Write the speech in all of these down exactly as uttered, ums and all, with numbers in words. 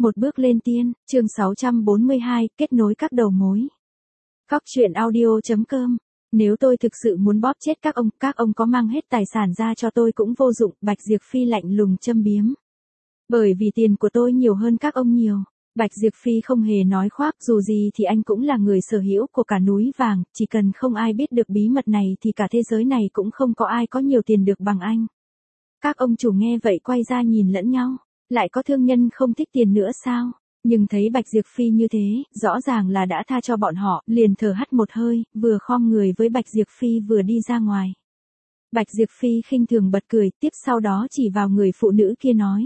Một bước lên tiên, chương sáu trăm bốn mươi hai, kết nối các đầu mối. Cóc truyện audio chấm com. Nếu tôi thực sự muốn bóp chết các ông, các ông có mang hết tài sản ra cho tôi cũng vô dụng, Bạch Diệp Phi lạnh lùng châm biếm. Bởi vì tiền của tôi nhiều hơn các ông nhiều. Bạch Diệp Phi không hề nói khoác, dù gì thì anh cũng là người sở hữu của cả núi vàng, chỉ cần không ai biết được bí mật này thì cả thế giới này cũng không có ai có nhiều tiền được bằng anh. Các ông chủ nghe vậy quay ra nhìn lẫn nhau. Lại có thương nhân không thích tiền nữa sao? Nhưng thấy Bạch Diệp Phi như thế, rõ ràng là đã tha cho bọn họ, liền thở hắt một hơi, vừa khom người với Bạch Diệp Phi vừa đi ra ngoài. Bạch Diệp Phi khinh thường bật cười, tiếp sau đó chỉ vào người phụ nữ kia nói.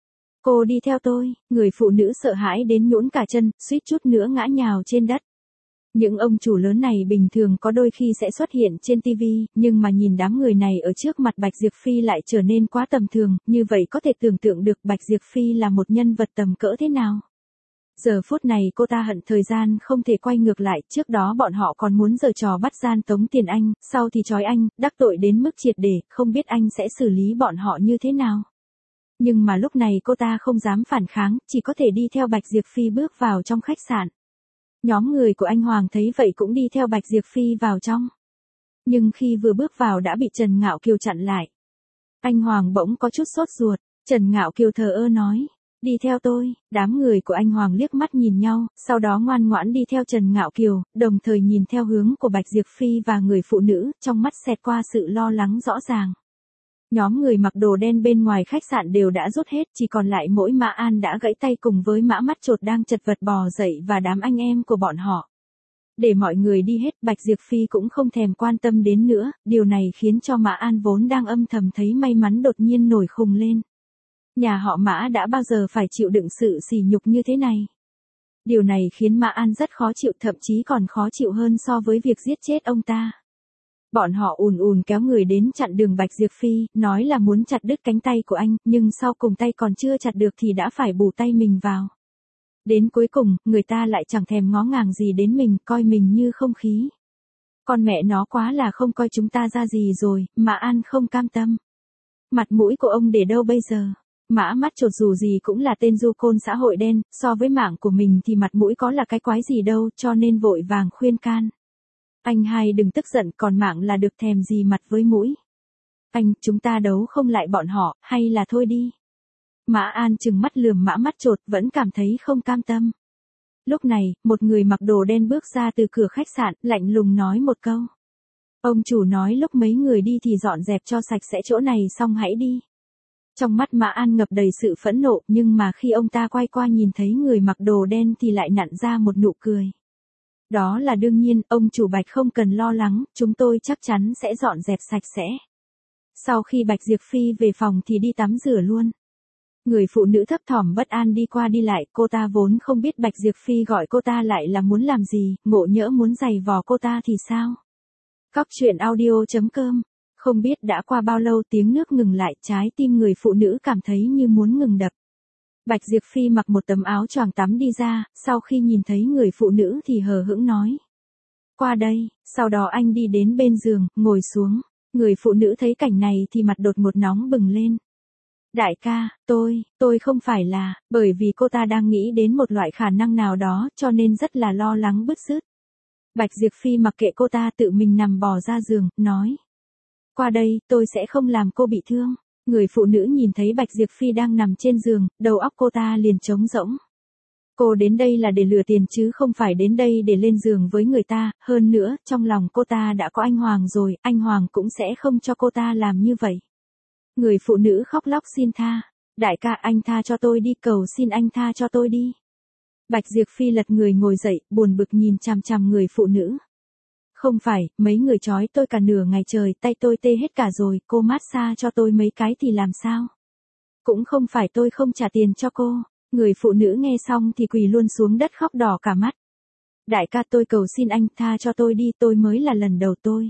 Cô đi theo tôi, người phụ nữ sợ hãi đến nhũn cả chân, suýt chút nữa ngã nhào trên đất. Những ông chủ lớn này bình thường có đôi khi sẽ xuất hiện trên ti vi, nhưng mà nhìn đám người này ở trước mặt Bạch Diệp Phi lại trở nên quá tầm thường, như vậy có thể tưởng tượng được Bạch Diệp Phi là một nhân vật tầm cỡ thế nào. Giờ phút này cô ta hận thời gian không thể quay ngược lại, trước đó bọn họ còn muốn giở trò bắt gian tống tiền anh, sau thì trói anh, đắc tội đến mức triệt để, không biết anh sẽ xử lý bọn họ như thế nào. Nhưng mà lúc này cô ta không dám phản kháng, chỉ có thể đi theo Bạch Diệp Phi bước vào trong khách sạn. Nhóm người của anh Hoàng thấy vậy cũng đi theo Bạch Diệp Phi vào trong. Nhưng khi vừa bước vào đã bị Trần Ngạo Kiều chặn lại. Anh Hoàng bỗng có chút sốt ruột, Trần Ngạo Kiều thờ ơ nói, đi theo tôi, đám người của anh Hoàng liếc mắt nhìn nhau, sau đó ngoan ngoãn đi theo Trần Ngạo Kiều, đồng thời nhìn theo hướng của Bạch Diệp Phi và người phụ nữ, trong mắt xẹt qua sự lo lắng rõ ràng. Nhóm người mặc đồ đen bên ngoài khách sạn đều đã rút hết, chỉ còn lại mỗi Mã An đã gãy tay cùng với Mã Mắt Chột đang chật vật bò dậy và đám anh em của bọn họ. Để mọi người đi hết, Bạch Diệp Phi cũng không thèm quan tâm đến nữa, điều này khiến cho Mã An vốn đang âm thầm thấy may mắn đột nhiên nổi khùng lên. Nhà họ Mã đã bao giờ phải chịu đựng sự sỉ nhục như thế này. Điều này khiến Mã An rất khó chịu, thậm chí còn khó chịu hơn so với việc giết chết ông ta. Bọn họ ùn ùn kéo người đến chặn đường Bạch Diệp Phi, nói là muốn chặt đứt cánh tay của anh, nhưng sau cùng tay còn chưa chặt được thì đã phải bù tay mình vào. Đến cuối cùng, người ta lại chẳng thèm ngó ngàng gì đến mình, coi mình như không khí. Con mẹ nó quá là không coi chúng ta ra gì rồi, Mã An không cam tâm. Mặt mũi của ông để đâu bây giờ? Mã Mắt Chột dù gì cũng là tên du côn xã hội đen, so với mạng của mình thì mặt mũi có là cái quái gì đâu, cho nên vội vàng khuyên can. Anh hai đừng tức giận, còn mạng là được thèm gì mặt với mũi. Anh, chúng ta đấu không lại bọn họ, hay là thôi đi. Mã An trừng mắt lườm Mã Mắt Chột, vẫn cảm thấy không cam tâm. Lúc này, một người mặc đồ đen bước ra từ cửa khách sạn, lạnh lùng nói một câu. Ông chủ nói lúc mấy người đi thì dọn dẹp cho sạch sẽ chỗ này xong hãy đi. Trong mắt Mã An ngập đầy sự phẫn nộ, nhưng mà khi ông ta quay qua nhìn thấy người mặc đồ đen thì lại nặn ra một nụ cười. Đó là đương nhiên, ông chủ Bạch không cần lo lắng, chúng tôi chắc chắn sẽ dọn dẹp sạch sẽ. Sau khi Bạch Diệp Phi về phòng thì đi tắm rửa luôn. Người phụ nữ thấp thỏm bất an đi qua đi lại, cô ta vốn không biết Bạch Diệp Phi gọi cô ta lại là muốn làm gì, ngộ nhỡ muốn giày vò cô ta thì sao? Cóc truyện audio chấm com. Không biết đã qua bao lâu tiếng nước ngừng lại, trái tim người phụ nữ cảm thấy như muốn ngừng đập. Bạch Diệp Phi mặc một tấm áo choàng tắm đi ra, sau khi nhìn thấy người phụ nữ thì hờ hững nói. Qua đây, sau đó anh đi đến bên giường, ngồi xuống. Người phụ nữ thấy cảnh này thì mặt đột ngột nóng bừng lên. Đại ca, tôi, tôi không phải là, bởi vì cô ta đang nghĩ đến một loại khả năng nào đó cho nên rất là lo lắng bứt rứt. Bạch Diệp Phi mặc kệ cô ta tự mình nằm bò ra giường, nói. Qua đây, tôi sẽ không làm cô bị thương. Người phụ nữ nhìn thấy Bạch Diệp Phi đang nằm trên giường, đầu óc cô ta liền trống rỗng. Cô đến đây là để lừa tiền chứ không phải đến đây để lên giường với người ta, hơn nữa, trong lòng cô ta đã có anh Hoàng rồi, anh Hoàng cũng sẽ không cho cô ta làm như vậy. Người phụ nữ khóc lóc xin tha. Đại ca, anh tha cho tôi đi, cầu xin anh tha cho tôi đi. Bạch Diệp Phi lật người ngồi dậy, buồn bực nhìn chằm chằm người phụ nữ. Không phải, mấy người trói tôi cả nửa ngày trời, tay tôi tê hết cả rồi, cô massage cho tôi mấy cái thì làm sao? Cũng không phải tôi không trả tiền cho cô. Người phụ nữ nghe xong thì quỳ luôn xuống đất khóc đỏ cả mắt. Đại ca, tôi cầu xin anh tha cho tôi đi, tôi mới là lần đầu tôi.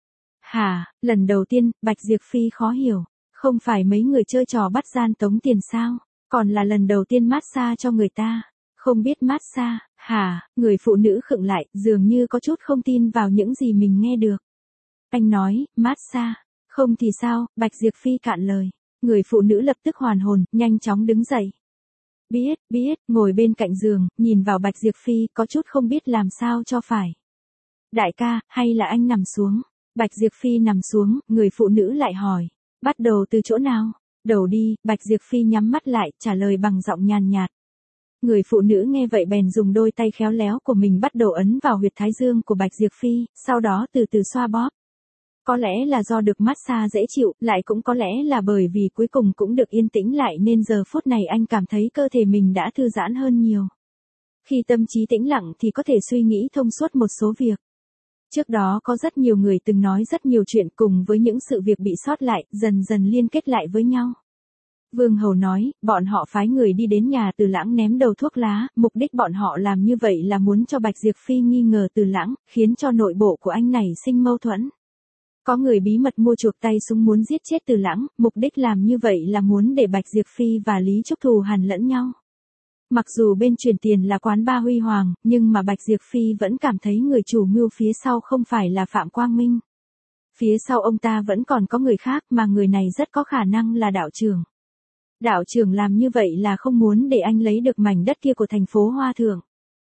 Hả, lần đầu tiên? Bạch Diệp Phi khó hiểu. Không phải mấy người chơi trò bắt gian tống tiền sao? Còn là lần đầu tiên massage cho người ta. Không biết massage, hả? Người phụ nữ khựng lại, dường như có chút không tin vào những gì mình nghe được. Anh nói, massage. Không thì sao? Bạch Diệp Phi cạn lời. Người phụ nữ lập tức hoàn hồn, nhanh chóng đứng dậy. Biết, biết, ngồi bên cạnh giường, nhìn vào Bạch Diệp Phi, có chút không biết làm sao cho phải. Đại ca, hay là anh nằm xuống? Bạch Diệp Phi nằm xuống, người phụ nữ lại hỏi. Bắt đầu từ chỗ nào? Đầu đi, Bạch Diệp Phi nhắm mắt lại, trả lời bằng giọng nhàn nhạt. Người phụ nữ nghe vậy bèn dùng đôi tay khéo léo của mình bắt đầu ấn vào huyệt thái dương của Bạch Diệp Phi, sau đó từ từ xoa bóp. Có lẽ là do được massage dễ chịu, lại cũng có lẽ là bởi vì cuối cùng cũng được yên tĩnh lại nên giờ phút này anh cảm thấy cơ thể mình đã thư giãn hơn nhiều. Khi tâm trí tĩnh lặng thì có thể suy nghĩ thông suốt một số việc. Trước đó có rất nhiều người từng nói rất nhiều chuyện cùng với những sự việc bị sót lại, dần dần liên kết lại với nhau. Vương Hầu nói, bọn họ phái người đi đến nhà Từ Lãng ném đầu thuốc lá, mục đích bọn họ làm như vậy là muốn cho Bạch Diệp Phi nghi ngờ Từ Lãng, khiến cho nội bộ của anh này sinh mâu thuẫn. Có người bí mật mua chuộc tay súng muốn giết chết Từ Lãng, mục đích làm như vậy là muốn để Bạch Diệp Phi và Lý Trúc thù hằn lẫn nhau. Mặc dù bên chuyển tiền là quán ba Huy Hoàng, nhưng mà Bạch Diệp Phi vẫn cảm thấy người chủ mưu phía sau không phải là Phạm Quang Minh. Phía sau ông ta vẫn còn có người khác mà người này rất có khả năng là đạo trưởng. Đạo trưởng làm như vậy là không muốn để anh lấy được mảnh đất kia của thành phố Hoa Thượng.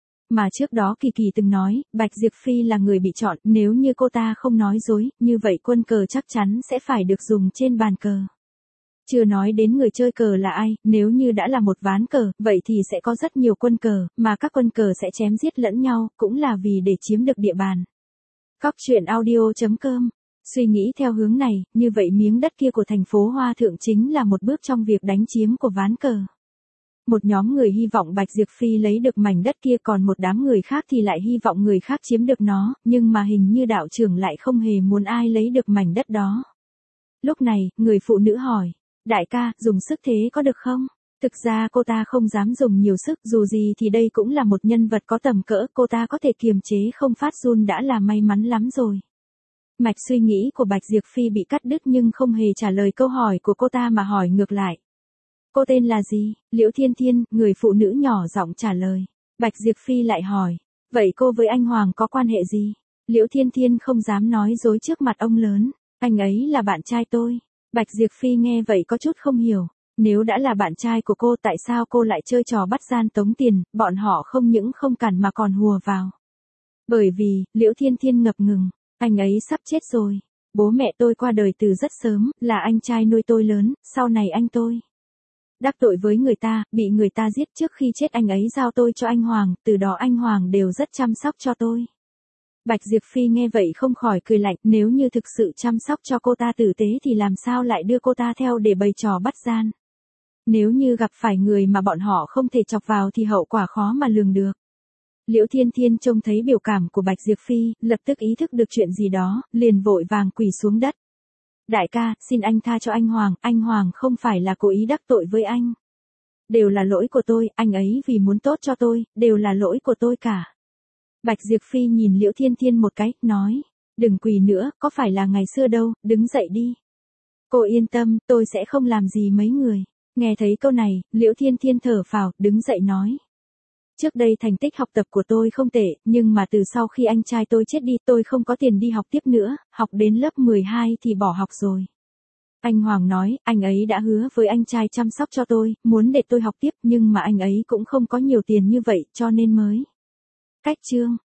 Mà trước đó Kỳ Kỳ từng nói, Bạch Diệp Phi là người bị chọn, nếu như cô ta không nói dối, như vậy quân cờ chắc chắn sẽ phải được dùng trên bàn cờ. Chưa nói đến người chơi cờ là ai, nếu như đã là một ván cờ, vậy thì sẽ có rất nhiều quân cờ, mà các quân cờ sẽ chém giết lẫn nhau, cũng là vì để chiếm được địa bàn. Cóc truyện audio chấm com. Suy nghĩ theo hướng này, như vậy miếng đất kia của thành phố Hoa Thượng chính là một bước trong việc đánh chiếm của ván cờ. Một nhóm người hy vọng Bạch Diệp Phi lấy được mảnh đất kia, còn một đám người khác thì lại hy vọng người khác chiếm được nó, nhưng mà hình như đạo trưởng lại không hề muốn ai lấy được mảnh đất đó. Lúc này, người phụ nữ hỏi, đại ca, dùng sức thế có được không? Thực ra cô ta không dám dùng nhiều sức, dù gì thì đây cũng là một nhân vật có tầm cỡ, cô ta có thể kiềm chế không phát run đã là may mắn lắm rồi. Mạch suy nghĩ của Bạch Diệp Phi bị cắt đứt nhưng không hề trả lời câu hỏi của cô ta mà hỏi ngược lại. Cô tên là gì? Liễu Thiên Thiên, người phụ nữ nhỏ giọng trả lời. Bạch Diệp Phi lại hỏi, vậy cô với anh Hoàng có quan hệ gì? Liễu Thiên Thiên không dám nói dối trước mặt ông lớn, anh ấy là bạn trai tôi. Bạch Diệp Phi nghe vậy có chút không hiểu, nếu đã là bạn trai của cô tại sao cô lại chơi trò bắt gian tống tiền, bọn họ không những không cản mà còn hùa vào. Bởi vì, Liễu Thiên Thiên ngập ngừng, anh ấy sắp chết rồi. Bố mẹ tôi qua đời từ rất sớm, là anh trai nuôi tôi lớn, sau này anh tôi đắc tội với người ta, bị người ta giết, trước khi chết anh ấy giao tôi cho anh Hoàng, từ đó anh Hoàng đều rất chăm sóc cho tôi. Bạch Diệp Phi nghe vậy không khỏi cười lạnh, nếu như thực sự chăm sóc cho cô ta tử tế thì làm sao lại đưa cô ta theo để bày trò bắt gian. Nếu như gặp phải người mà bọn họ không thể chọc vào thì hậu quả khó mà lường được. Liễu Thiên Thiên trông thấy biểu cảm của Bạch Diệp Phi, lập tức ý thức được chuyện gì đó, liền vội vàng quỳ xuống đất. Đại ca, xin anh tha cho anh Hoàng, anh Hoàng không phải là cố ý đắc tội với anh. Đều là lỗi của tôi, anh ấy vì muốn tốt cho tôi, đều là lỗi của tôi cả. Bạch Diệp Phi nhìn Liễu Thiên Thiên một cái, nói, đừng quỳ nữa, có phải là ngày xưa đâu, đứng dậy đi. Cô yên tâm, tôi sẽ không làm gì mấy người. Nghe thấy câu này, Liễu Thiên Thiên thở phào, đứng dậy nói. Trước đây thành tích học tập của tôi không tệ, nhưng mà từ sau khi anh trai tôi chết đi, tôi không có tiền đi học tiếp nữa, học đến lớp mười hai thì bỏ học rồi. Anh Hoàng nói, anh ấy đã hứa với anh trai chăm sóc cho tôi, muốn để tôi học tiếp, nhưng mà anh ấy cũng không có nhiều tiền như vậy, cho nên mới cách chương.